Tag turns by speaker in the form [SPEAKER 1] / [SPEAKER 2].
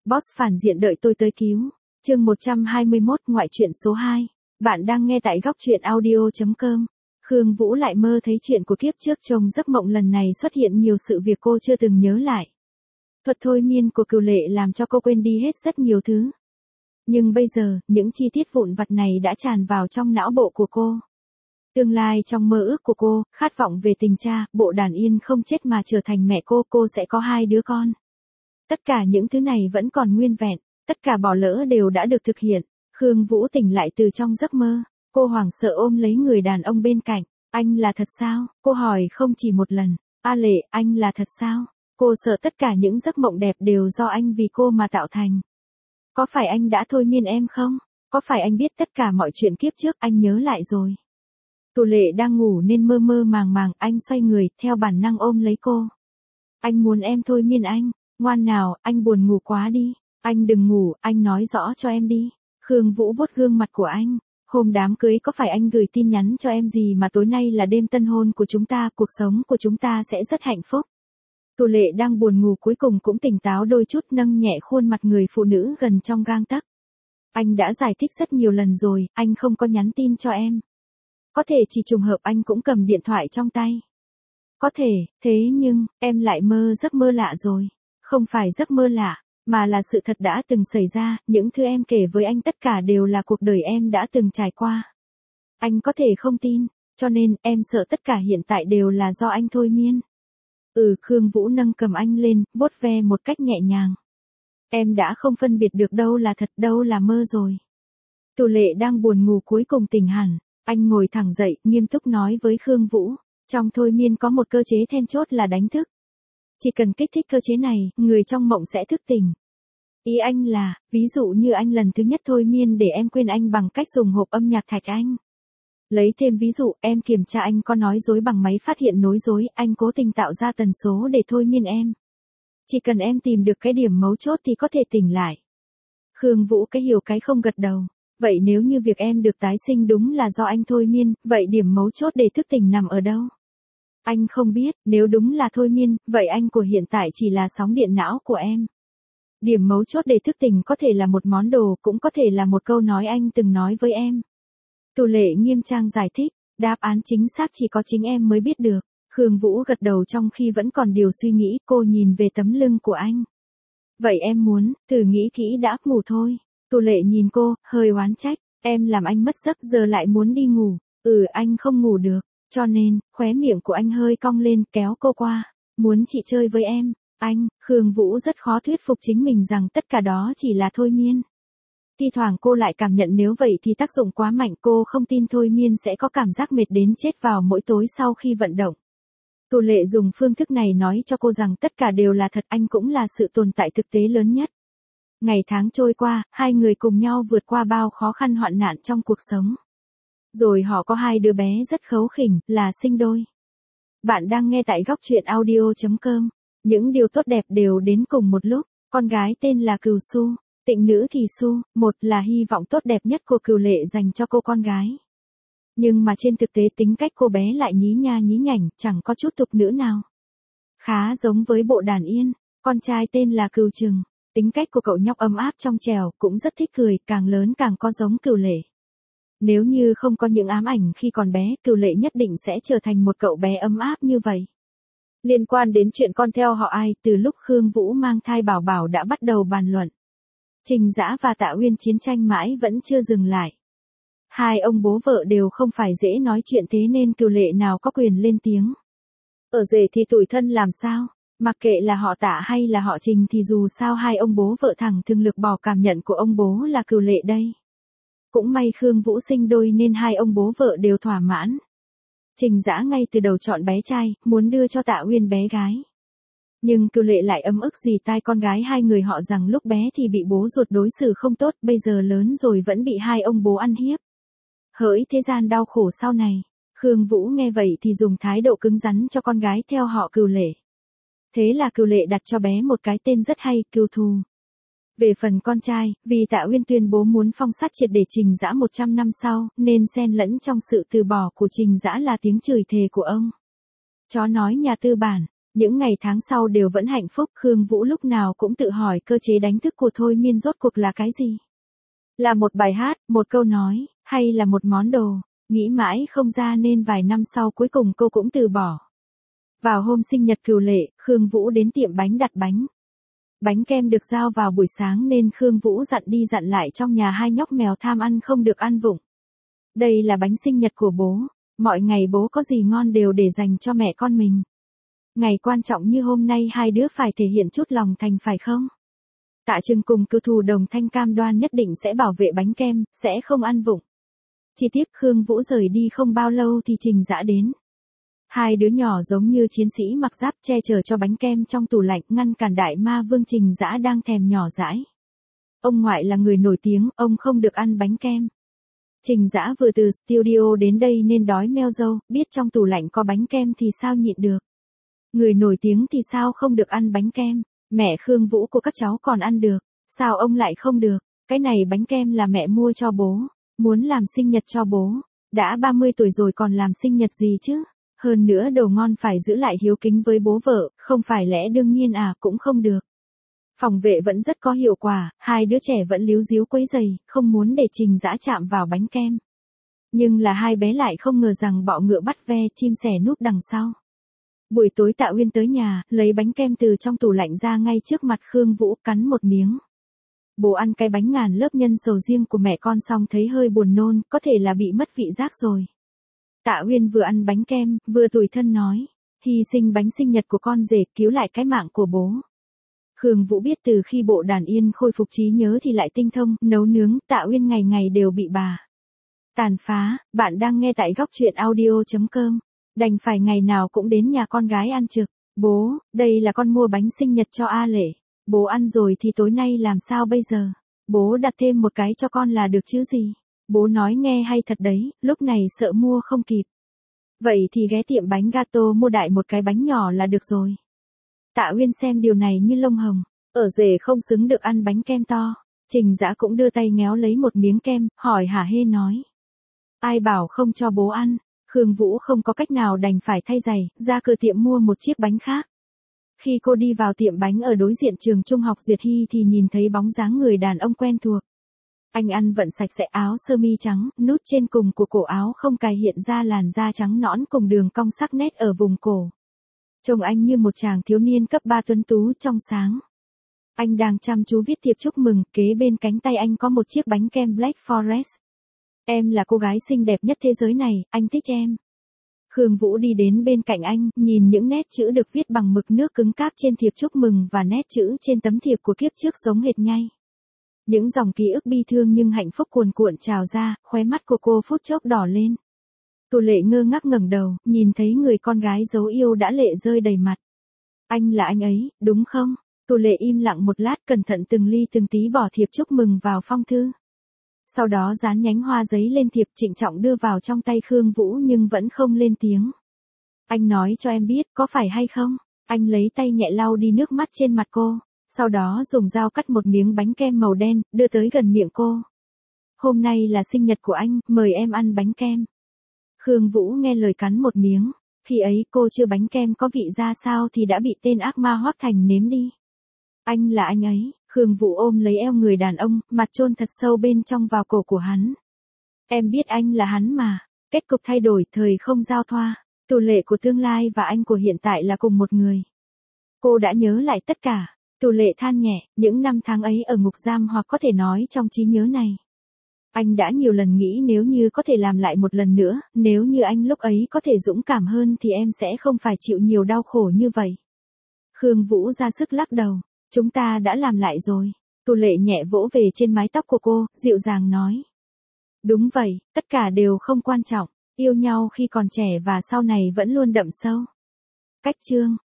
[SPEAKER 1] Boss phản diện đợi tôi tới cứu. Chương 121 ngoại truyện số 2. Bạn đang nghe tại góc truyện audio.com. Khương Vũ lại mơ thấy chuyện của kiếp trước, trong giấc mộng lần này xuất hiện nhiều sự việc cô chưa từng nhớ lại. Thuật thôi miên của Cửu Lệ làm cho cô quên đi hết rất nhiều thứ. Nhưng bây giờ, những chi tiết vụn vặt này đã tràn vào trong não bộ của cô. Tương lai trong mơ ước của cô, khát vọng về tình cha, bộ đàn yên không chết mà trở thành mẹ cô sẽ có 2 đứa con. Tất cả những thứ này vẫn còn nguyên vẹn, tất cả bỏ lỡ đều đã được thực hiện. Khương Vũ tỉnh lại từ trong giấc mơ, cô hoảng sợ ôm lấy người đàn ông bên cạnh. Anh là thật sao? Cô hỏi không chỉ một lần. A Lệ, anh là thật sao? Cô sợ tất cả những giấc mộng đẹp đều do anh vì cô mà tạo thành. Có phải anh đã thôi miên em không? Có phải anh biết tất cả mọi chuyện kiếp trước, anh nhớ lại rồi? Cửu Lệ đang ngủ nên mơ mơ màng màng, anh xoay người, theo bản năng ôm lấy cô. Anh muốn em thôi miên anh, ngoan nào, anh buồn ngủ quá đi. Anh đừng ngủ, anh nói rõ cho em đi. Khương Vũ vuốt gương mặt của anh. Hôm đám cưới có phải anh gửi tin nhắn cho em gì mà tối nay là đêm tân hôn của chúng ta, cuộc sống của chúng ta sẽ rất hạnh phúc. Cửu Lệ đang buồn ngủ cuối cùng cũng tỉnh táo đôi chút, nâng nhẹ khuôn mặt người phụ nữ gần trong gang tấc. Anh đã giải thích rất nhiều lần rồi, anh không có nhắn tin cho em. Có thể chỉ trùng hợp anh cũng cầm điện thoại trong tay. Có thể, thế nhưng, em lại mơ giấc mơ lạ rồi. Không phải giấc mơ lạ, mà là sự thật đã từng xảy ra, những thứ em kể với anh tất cả đều là cuộc đời em đã từng trải qua. Anh có thể không tin, cho nên em sợ tất cả hiện tại đều là do anh thôi miên. Khương Vũ nâng cầm anh lên, vuốt ve một cách nhẹ nhàng. Em đã không phân biệt được đâu là thật, đâu là mơ rồi. Cửu Lệ đang buồn ngủ cuối cùng tỉnh hẳn, anh ngồi thẳng dậy, nghiêm túc nói với Khương Vũ. Trong thôi miên có một cơ chế then chốt là đánh thức. Chỉ cần kích thích cơ chế này, người trong mộng sẽ thức tỉnh. Ý anh là, ví dụ như anh lần thứ nhất thôi miên để em quên anh bằng cách dùng hộp âm nhạc thạch anh. Lấy thêm ví dụ, em kiểm tra anh có nói dối bằng máy phát hiện nói dối, anh cố tình tạo ra tần số để thôi miên em. Chỉ cần em tìm được cái điểm mấu chốt thì có thể tỉnh lại. Khương Vũ cái hiểu cái không gật đầu. Vậy nếu như việc em được tái sinh đúng là do anh thôi miên, vậy điểm mấu chốt để thức tỉnh nằm ở đâu? Anh không biết, nếu đúng là thôi miên, vậy anh của hiện tại chỉ là sóng điện não của em. Điểm mấu chốt để thức tỉnh có thể là một món đồ, cũng có thể là một câu nói anh từng nói với em. Cửu Lệ nghiêm trang giải thích, đáp án chính xác chỉ có chính em mới biết được. Khương Vũ gật đầu trong khi vẫn còn điều suy nghĩ, cô nhìn về tấm lưng của anh. Vậy em muốn, thử nghĩ kỹ đã, ngủ thôi. Cửu Lệ nhìn cô, hơi oán trách, em làm anh mất giấc giờ lại muốn đi ngủ. Anh không ngủ được, cho nên, khóe miệng của anh hơi cong lên, kéo cô qua. Muốn chị chơi với em, Khương Vũ rất khó thuyết phục chính mình rằng tất cả đó chỉ là thôi miên. Thi thoảng cô lại cảm nhận nếu vậy thì tác dụng quá mạnh, cô không tin thôi miên sẽ có cảm giác mệt đến chết vào mỗi tối sau khi vận động. Cửu Lệ dùng phương thức này nói cho cô rằng tất cả đều là thật, anh cũng là sự tồn tại thực tế lớn nhất. Ngày tháng trôi qua, hai người cùng nhau vượt qua bao khó khăn hoạn nạn trong cuộc sống. Rồi họ có 2 đứa bé rất kháu khỉnh, là sinh đôi. Bạn đang nghe tại góc truyện audio.com. Những điều tốt đẹp đều đến cùng một lúc. Con gái tên là Cửu Xu, tịnh nữ Kỳ Xu, một là hy vọng tốt đẹp nhất của Cửu Lệ dành cho cô con gái. Nhưng mà trên thực tế tính cách cô bé lại nhí nha nhí nhảnh, chẳng có chút tục nữ nào. Khá giống với bộ đàn yên. Con trai tên là Cửu Trừng. Tính cách của cậu nhóc ấm áp trong trẻo, cũng rất thích cười, càng lớn càng có giống Cửu Lệ. Nếu như không có những ám ảnh khi còn bé, Cửu Lệ nhất định sẽ trở thành một cậu bé ấm áp như vậy. Liên quan đến chuyện con theo họ ai, từ lúc Khương Vũ mang thai Bảo Bảo đã bắt đầu bàn luận. Trình Dã và Tạ Uyên chiến tranh mãi vẫn chưa dừng lại. 2 ông bố vợ đều không phải dễ nói chuyện, thế nên Cửu Lệ nào có quyền lên tiếng. Ở rể thì tủi thân làm sao? Mặc kệ là họ Tạ hay là họ Trình thì dù sao 2 ông bố vợ thẳng thừng lược bỏ cảm nhận của ông bố là Cửu Lệ đây. Cũng may Khương Vũ sinh đôi nên 2 ông bố vợ đều thỏa mãn. Trình Dã ngay từ đầu chọn bé trai, muốn đưa cho Tạ Uyên bé gái. Nhưng Cửu Lệ lại ấm ức dì tai con gái 2 người họ rằng lúc bé thì bị bố ruột đối xử không tốt, bây giờ lớn rồi vẫn bị 2 ông bố ăn hiếp. Hỡi thế gian đau khổ sau này. Khương Vũ nghe vậy thì dùng thái độ cứng rắn cho con gái theo họ Cửu Lệ. Thế là Cửu Lệ đặt cho bé một cái tên rất hay, Cửu Thù. Về phần con trai, vì Tạ Uyên tuyên bố muốn phong sát triệt để Trình Dã 100 năm sau, nên xen lẫn trong sự từ bỏ của Trình Dã là tiếng chửi thề của ông. Chó nói nhà tư bản, Những ngày tháng sau đều vẫn hạnh phúc, Khương Vũ lúc nào cũng tự hỏi cơ chế đánh thức của thôi miên rốt cuộc là cái gì? Là một bài hát, một câu nói, hay là một món đồ? Nghĩ mãi không ra nên vài năm sau cuối cùng cô cũng từ bỏ. Vào hôm sinh nhật Cửu Lệ, Khương Vũ đến tiệm bánh đặt bánh. Bánh kem được giao vào buổi sáng nên Khương Vũ dặn đi dặn lại trong nhà hai nhóc mèo tham ăn không được ăn vụng. Đây là bánh sinh nhật của bố, mọi ngày bố có gì ngon đều để dành cho mẹ con mình. Ngày quan trọng như hôm nay hai đứa phải thể hiện chút lòng thành phải không? Tạ Trừng cùng Cửu Thù Đồng Thanh cam đoan nhất định sẽ bảo vệ bánh kem, sẽ không ăn vụng. Chi tiết Khương Vũ rời đi không bao lâu thì Trình Dã đến. Hai đứa nhỏ giống như chiến sĩ mặc giáp che chở cho bánh kem trong tủ lạnh ngăn cản đại ma vương Trình Dã đang thèm nhỏ dãi. Ông ngoại là người nổi tiếng, ông không được ăn bánh kem. Trình Dã vừa từ studio đến đây nên đói meo râu, biết trong tủ lạnh có bánh kem thì sao nhịn được. Người nổi tiếng thì sao không được ăn bánh kem, mẹ Khương Vũ của các cháu còn ăn được, sao ông lại không được, cái này bánh kem là mẹ mua cho bố, muốn làm sinh nhật cho bố, đã 30 tuổi rồi còn làm sinh nhật gì chứ, hơn nữa đồ ngon phải giữ lại hiếu kính với bố vợ, không phải lẽ đương nhiên à cũng không được. Phòng vệ vẫn rất có hiệu quả, hai đứa trẻ vẫn líu díu quấy giày, không muốn để Trình Dã chạm vào bánh kem. Nhưng là hai bé lại không ngờ rằng bọ ngựa bắt ve, chim sẻ núp đằng sau. Buổi tối Tạ Uyên tới nhà, lấy bánh kem từ trong tủ lạnh ra ngay trước mặt Khương Vũ, cắn một miếng. Bố ăn cái bánh ngàn lớp nhân sầu riêng của mẹ con xong thấy hơi buồn nôn, có thể là bị mất vị giác rồi. Tạ Uyên vừa ăn bánh kem, vừa tủi thân nói, hy sinh bánh sinh nhật của con rể cứu lại cái mạng của bố. Khương Vũ biết từ khi bộ đàn yên khôi phục trí nhớ thì lại tinh thông, nấu nướng, Tạ Uyên ngày ngày đều bị bà tàn phá. Bạn đang nghe tại góc truyện audio.com. Đành phải ngày nào cũng đến nhà con gái ăn trực. Bố, đây là con mua bánh sinh nhật cho A Lệ. Bố ăn rồi thì tối nay làm sao bây giờ? Bố đặt thêm một cái cho con là được chứ gì? Bố nói nghe hay thật đấy, lúc này sợ mua không kịp. Vậy thì ghé tiệm bánh gato mua đại một cái bánh nhỏ là được rồi. Tạ Uyên xem điều này như lông hồng, ở rể không xứng được ăn bánh kem to. Trình Dã cũng đưa tay ngéo lấy một miếng kem, hỏi hả hê nói. Ai bảo không cho bố ăn? Khương Vũ không có cách nào đành phải thay giày, ra cửa tiệm mua một chiếc bánh khác. Khi cô đi vào tiệm bánh ở đối diện trường trung học Duyệt Hy thì nhìn thấy bóng dáng người đàn ông quen thuộc. Anh ăn vận sạch sẽ áo sơ mi trắng, nút trên cùng của cổ áo không cài hiện ra làn da trắng nõn cùng đường cong sắc nét ở vùng cổ. Trông anh như một chàng thiếu niên cấp 3 tuấn tú trong sáng. Anh đang chăm chú viết thiệp chúc mừng, kế bên cánh tay anh có một chiếc bánh kem Black Forest. Em là cô gái xinh đẹp nhất thế giới này, anh thích em. Khương Vũ đi đến bên cạnh anh, nhìn những nét chữ được viết bằng mực nước cứng cáp trên thiệp chúc mừng và nét chữ trên tấm thiệp của kiếp trước giống hệt nhau. Những dòng ký ức bi thương nhưng hạnh phúc cuồn cuộn trào ra, khóe mắt của cô phút chốc đỏ lên. Cửu Lệ ngơ ngác ngẩng đầu, nhìn thấy người con gái dấu yêu đã lệ rơi đầy mặt. Anh là anh ấy, đúng không? Cửu Lệ im lặng một lát cẩn thận từng ly từng tí bỏ thiệp chúc mừng vào phong thư. Sau đó dán nhánh hoa giấy lên thiệp trịnh trọng đưa vào trong tay Khương Vũ nhưng vẫn không lên tiếng. Anh nói cho em biết có phải hay không? Anh lấy tay nhẹ lau đi nước mắt trên mặt cô, sau đó dùng dao cắt một miếng bánh kem màu đen, đưa tới gần miệng cô. Hôm nay là sinh nhật của anh, mời em ăn bánh kem. Khương Vũ nghe lời cắn một miếng, khi ấy cô chưa bánh kem có vị ra sao thì đã bị tên ác ma Hoắc Thành nếm đi. Anh là anh ấy. Khương Vũ ôm lấy eo người đàn ông, mặt chôn thật sâu bên trong vào cổ của hắn. Em biết anh là hắn mà. Kết cục thay đổi, thời không giao thoa. Cửu Lệ của tương lai và anh của hiện tại là cùng một người. Cô đã nhớ lại tất cả. Cửu Lệ than nhẹ, những năm tháng ấy ở ngục giam hoặc có thể nói trong trí nhớ này. Anh đã nhiều lần nghĩ nếu như có thể làm lại một lần nữa, nếu như anh lúc ấy có thể dũng cảm hơn thì em sẽ không phải chịu nhiều đau khổ như vậy. Khương Vũ ra sức lắc đầu. Chúng ta đã làm lại rồi. Cửu Lệ nhẹ vỗ về trên mái tóc của cô, dịu dàng nói. Đúng vậy, tất cả đều không quan trọng. Yêu nhau khi còn trẻ và sau này vẫn luôn đậm sâu. Cách chương.